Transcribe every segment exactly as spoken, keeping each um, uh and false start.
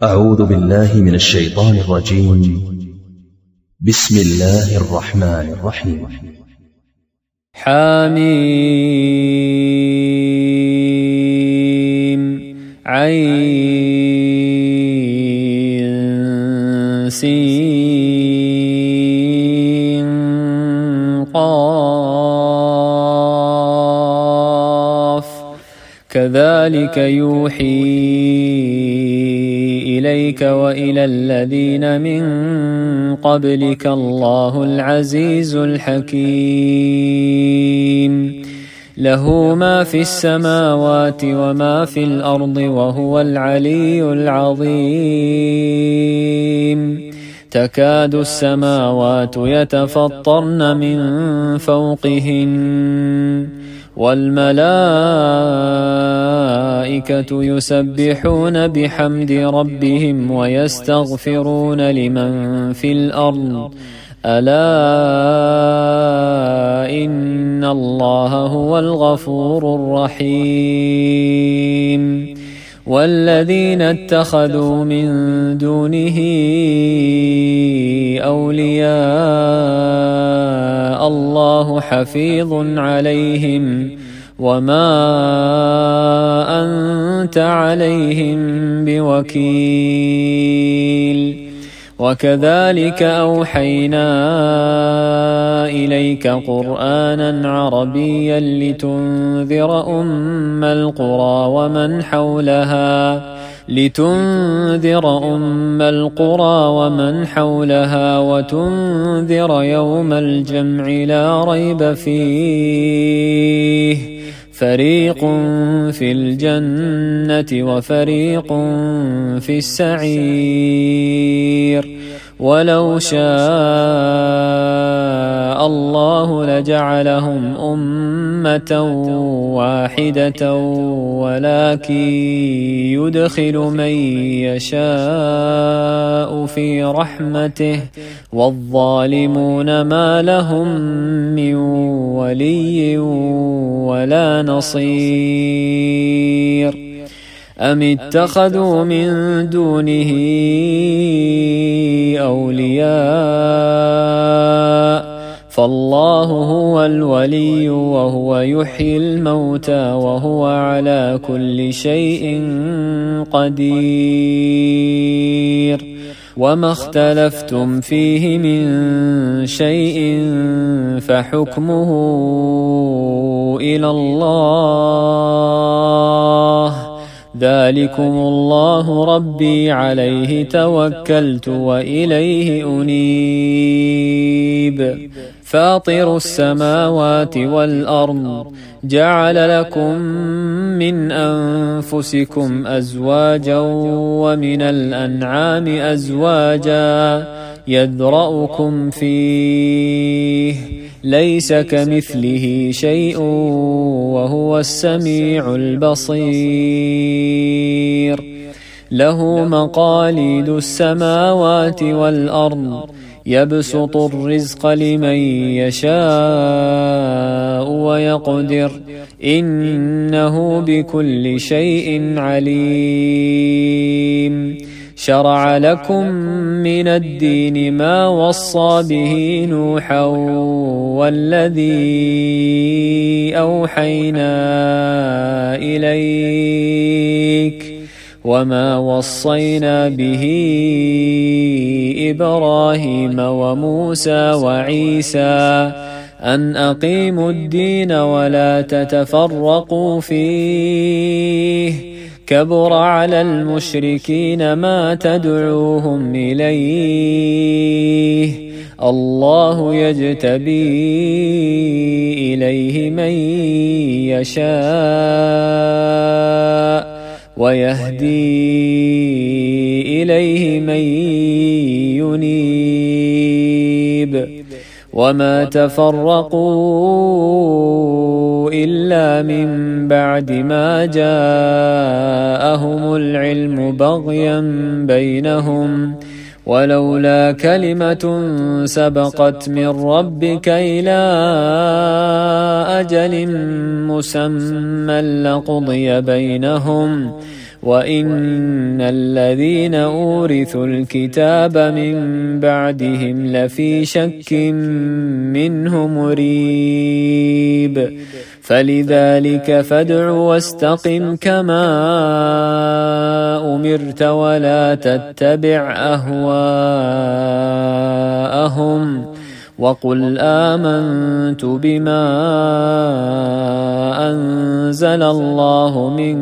أعوذ بالله من الشيطان الرجيم. بسم الله الرحمن الرحيم. حميم عين سين قاف كذلك يوحي إليك وإلى الذين من قبلك الله العزيز الحكيم. له ما في السماوات وما في الأرض وهو العلي العظيم. تكاد السماوات يتفطرن من فوقهن والملائكة يسبحون بحمد ربهم ويستغفرون لمن في الأرض ألا إن الله هو الغفور الرحيم. والذين اتخذوا من دونه أولياء الله حفيظ عليهم وما أنت عليهم بوكيل. وكذلك أوحينا إليك قرآنا عربيا لتنذر أم القرى ومن حولها لتنذر أم القرى ومن حولها وتنذر يوم الجمع لا ريب فيه فريق في الجنة وفريق في السعير. ولو شاء الله لجعلهم أمة واحدة ولكن يدخل من يشاء في رحمته والظالمون ما لهم من ولي ولا نصير. أم اتخذوا من دونه أولياء فالله هو الولي وهو يحيي الموتى وهو على كل شيء قدير. وما اختلفتم فيه من شيء فحكمه إلى الله ذلكم الله ربي عليه توكلت وإليه أنيب. فاطر السماوات والأرض جعل لكم من أنفسكم أزواجا ومن الأنعام أزواجا يذرأكم فيه ليس كمثله شيء وهو السميع البصير. له مقاليد السماوات والأرض يبسط الرزق لمن يشاء ويقدر إنه بكل شيء عليم. شرع لكم من الدين ما وصى به نوحا والذي أوحينا إليك وما وصينا به إبراهيم وموسى وعيسى أن أقيموا الدين ولا تتفرقوا فيه كبر على المشركين ما تدعوهم إليه الله يجتبي إليه من يشاء ويهدي إليه من ينيب. وما تفرقوا إلا من بعد ما جاءهم العلم بغيا بينهم ولولا كلمة سبقت من ربك إلى أجل مسمى لقضي بينهم وإن الذين أورثوا الكتاب من بعدهم لفي شك منه مريب فلذلك فادع واستقم كما أمرت ولا تتبع أهواءهم وقل آمنت بما أنزل الله من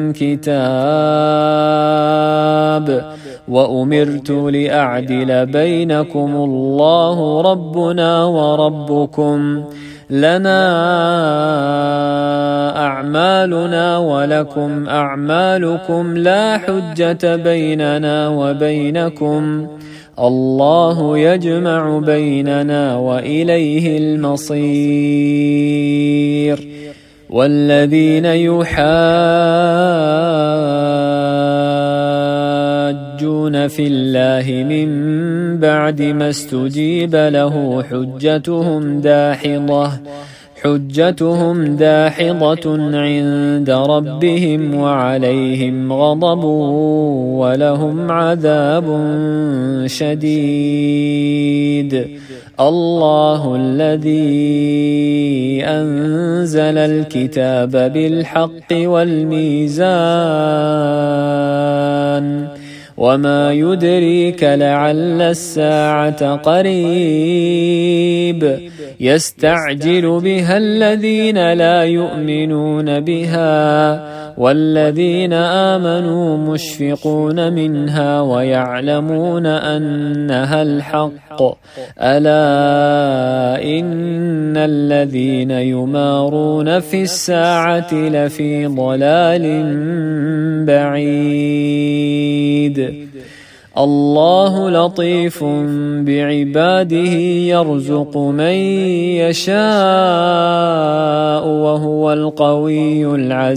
كتاب وأمرت لأعدل بينكم الله ربنا وربكم لنا أعمالنا ولكم أعمالكم لا حجة بيننا وبينكم الله يجمع بيننا وإليه المصير والذين يحاجون في الله من بعد ما استجيب له حجتهم داحضة حجتهم داحضة عند ربهم وعليهم غضب ولهم عذاب شديد الله الذي أنزل الكتاب بالحق والميزان وما يدريك لعل الساعة قريب يستعجل بها الذين لا يؤمنون بها والذين آمنوا مشفقون منها ويعلمون أنها الحق ألا إن الذين يمارون في الساعة لفي ضلال بعيد الله لطيف بعباده يرزق من يشاء وهو القوي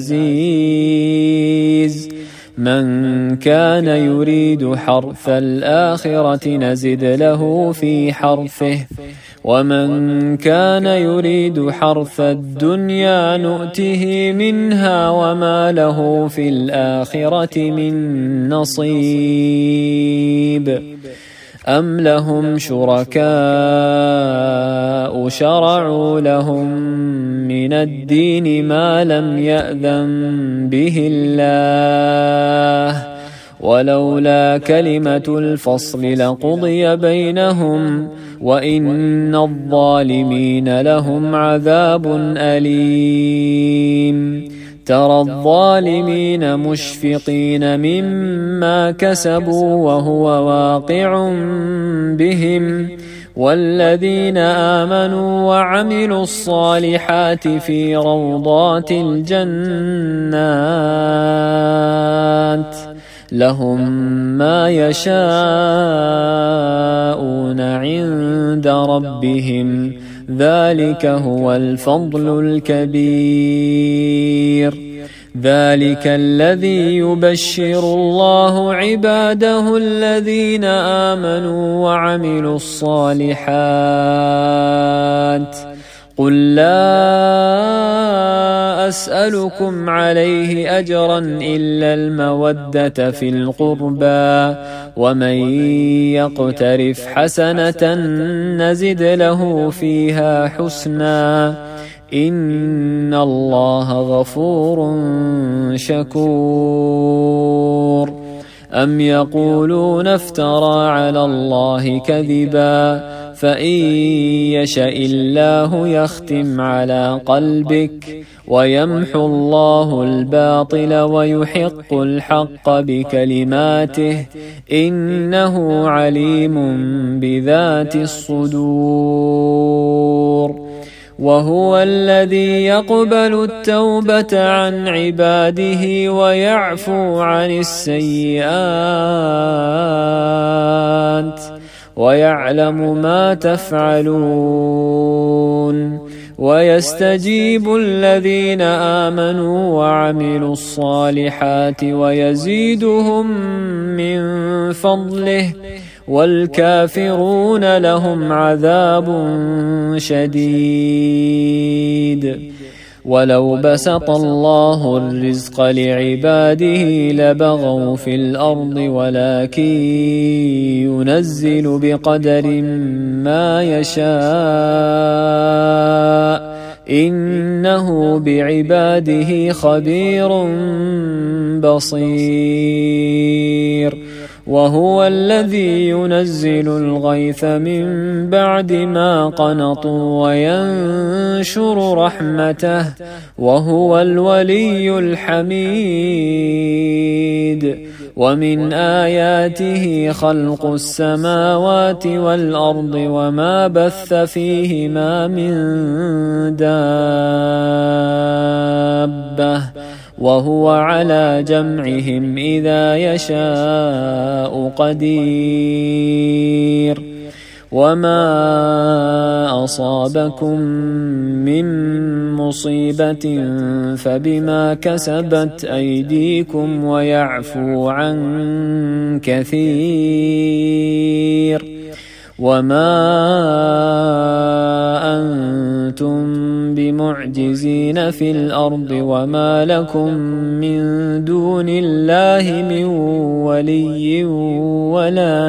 العزيز من كان يريد حرث الآخرة نزد له في حرثه ومن كان يريد حرث الدنيا نؤته منها وما له في الآخرة من نصيب أم لهم شركاء شرعوا لهم من الدين ما لم يأذن به الله ولولا كلمة الفصل لقضي بينهم وإن الظالمين لهم عذاب أليم ترى الظالمين مشفقين مما كسبوا وهو واقع بهم والذين آمنوا وعملوا الصالحات في روضات الجنات لهم ما يشاءون عند ربهم ذلك هو الفضل الكبير ذلك الذي يبشر الله عباده الذين آمنوا وعملوا الصالحات قل لا أسألكم عليه أجرا إلا المودة في القربى ومن يقترف حسنة نزد له فيها حسنا إن الله غفور شكور أم يقولون افترى على الله كذبا فإن يشاء الله يختم على قلبك ويمحو الله الباطل ويحق الحق بكلماته إنه عليم بذات الصدور وهو الذي يقبل التوبة عن عباده ويعفو عن السيئات ويعلم ما تفعلون ويستجيب الذين آمنوا وعملوا الصالحات ويزيدهم من فضله والكافرون لهم عذاب شديد ولو بسط الله الرزق لعباده لبغوا في الأرض ولكن ينزل بقدر ما يشاء إنه بعباده خبير بصير وهو الذي ينزل الغيث من بعد ما قنطوا وينشر رحمته وهو الولي الحميد ومن آياته خلق السماوات والأرض وما بث فيهما من دابة وهو على جمعهم إذا يشاء قدير وما أصابكم من مصيبة فبما كسبت أيديكم ويعفو عن كثير وما أنتم بمعجزين في الأرض وما لكم من دون الله من ولي ولا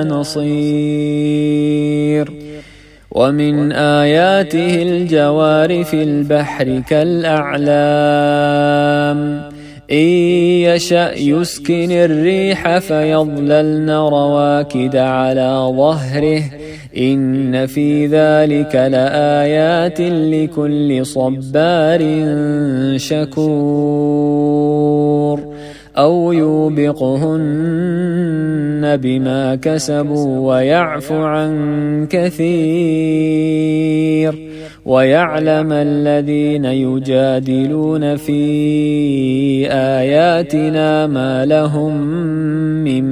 نصير ومن آياته الجوار في البحر كالأعلام إن يشأ يسكن الريح فيظللن رواكد على ظهره إن في ذلك لآيات لكل صبار شكور أو يوبقهن بما كسبوا ويعفو عن كثير ويعلم الذين يجادلون في آياتنا ما لهم من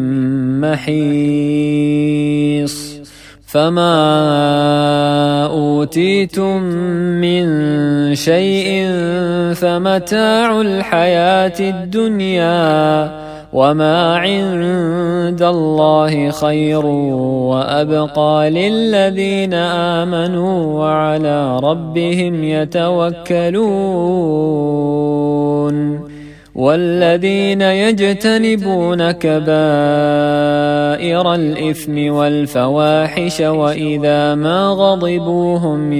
محيص فما أوتيتم من شيء فمتاع الحياة الدنيا وما عند الله خير وأبقى للذين آمنوا وعلى ربهم يتوكلون والذين يجتنبون كبائر الإثم والفواحش وإذا ما غضبوا هم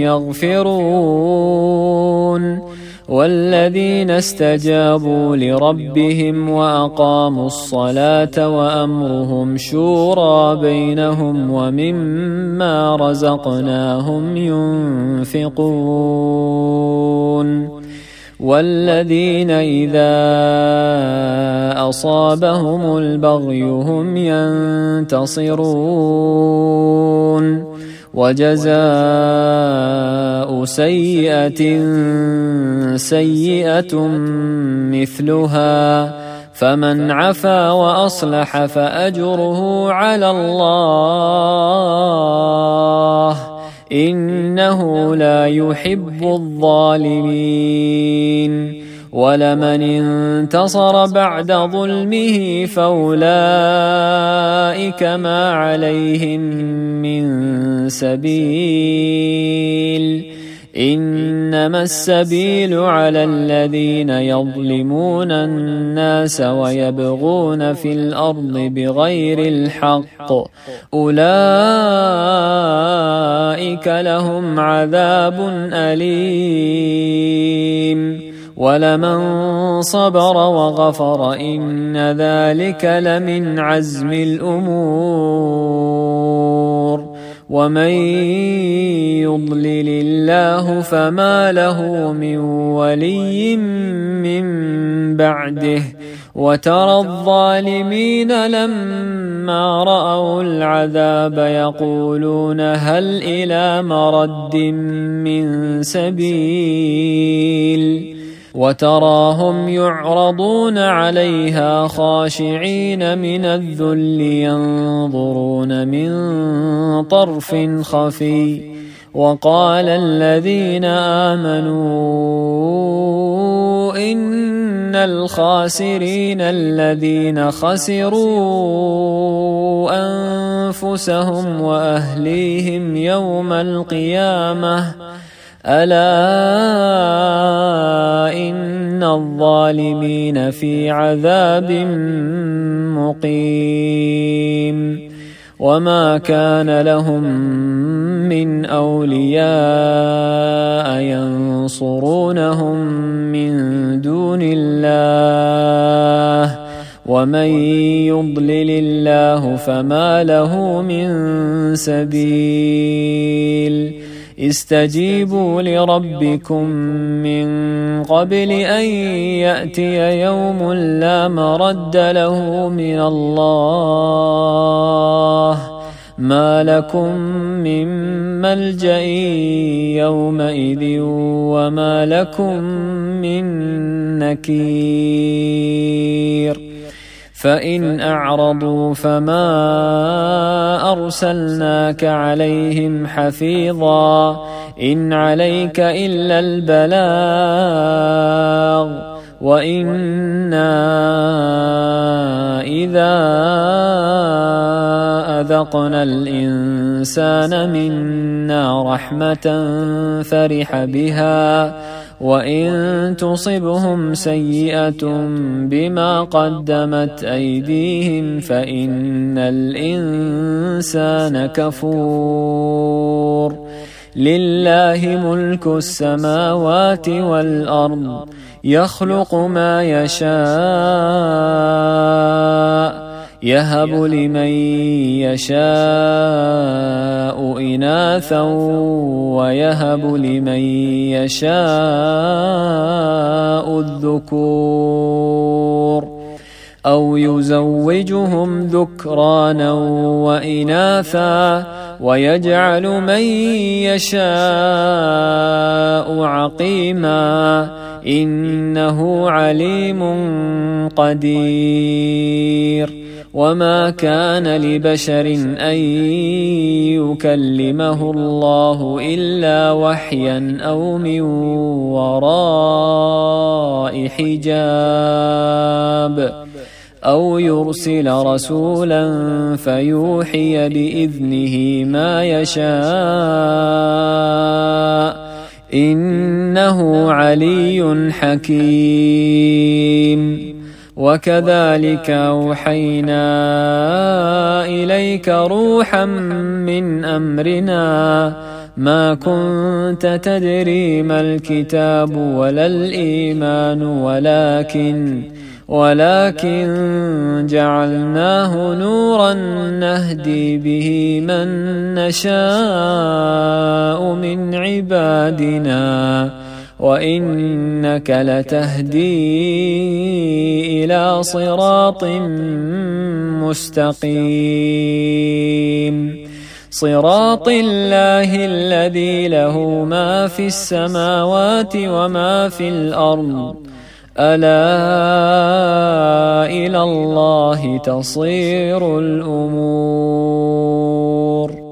يغفرون والذين استجابوا لربهم وأقاموا الصلاة وأمرهم شورى بينهم ومما رزقناهم ينفقون والذين إذا أصابهم البغي هم ينتصرون وجزاء سيئة سيئة مثلها فمن عفا وأصلح فأجره على الله إنه لا يحب الظالمين ولمن انتصر بعد ظلمه فأولئك ما عليهم من سبيل إنما السبيل على الذين يظلمون الناس ويبغون في الأرض بغير الحق أولئك لهم عذاب أليم ولمن صبر وغفر إن ذلك لمن عزم الأمور ومن يضلل الله فما له من ولي من بعده وترى الظالمين لما رأوا العذاب يقولون هل إلى مرد من سبيل وتراهم يعرضون عليها خاشعين من الذل ينظرون من طرف خفي وقال الذين آمنوا إن الخاسرين الذين خسروا أنفسهم وأهليهم يوم القيامة ألا إن الظالمين في عذاب مقيم وما كان لهم من أولياء ينصرونهم من دون الله ومن يضلل الله فما له من سبيل استجيبوا لربكم من قبل أن يأتي يوم لا مرد له من الله ما لكم من ملجأ يومئذ وما لكم من نكير فإن أعرضوا فما أرسلناك عليهم حفيظا إن عليك إلا البلاغ وإنا إذا أذقنا الإنسان منا رحمة فرح بها وإن تصبهم سيئة بما قدمت أيديهم فإن الإنسان كفور لله ملك السماوات والأرض يخلق ما يشاء يهب لمن يشاء إناثا ويهب لمن يشاء الذكور أو يزوجهم ذكرانا وإناثا ويجعل من يشاء عقيما إنه عليم قدير وما كان لبشر أن يكلمه الله إلا وحيا أو من وراء حجاب أو يرسل رسولا فيوحي بإذنه ما يشاء إنه علي حكيم وكذلك أوحينا إليك روحا من أمرنا ما كنت تدري ما الكتاب ولا الإيمان ولكن ولكن جعلناه نورا نهدي به من نشاء من عبادنا وإنك لتهدي إلى صراط مستقيم صراط الله الذي له ما في السماوات وما في الأرض ألا إلى الله تصير الأمور.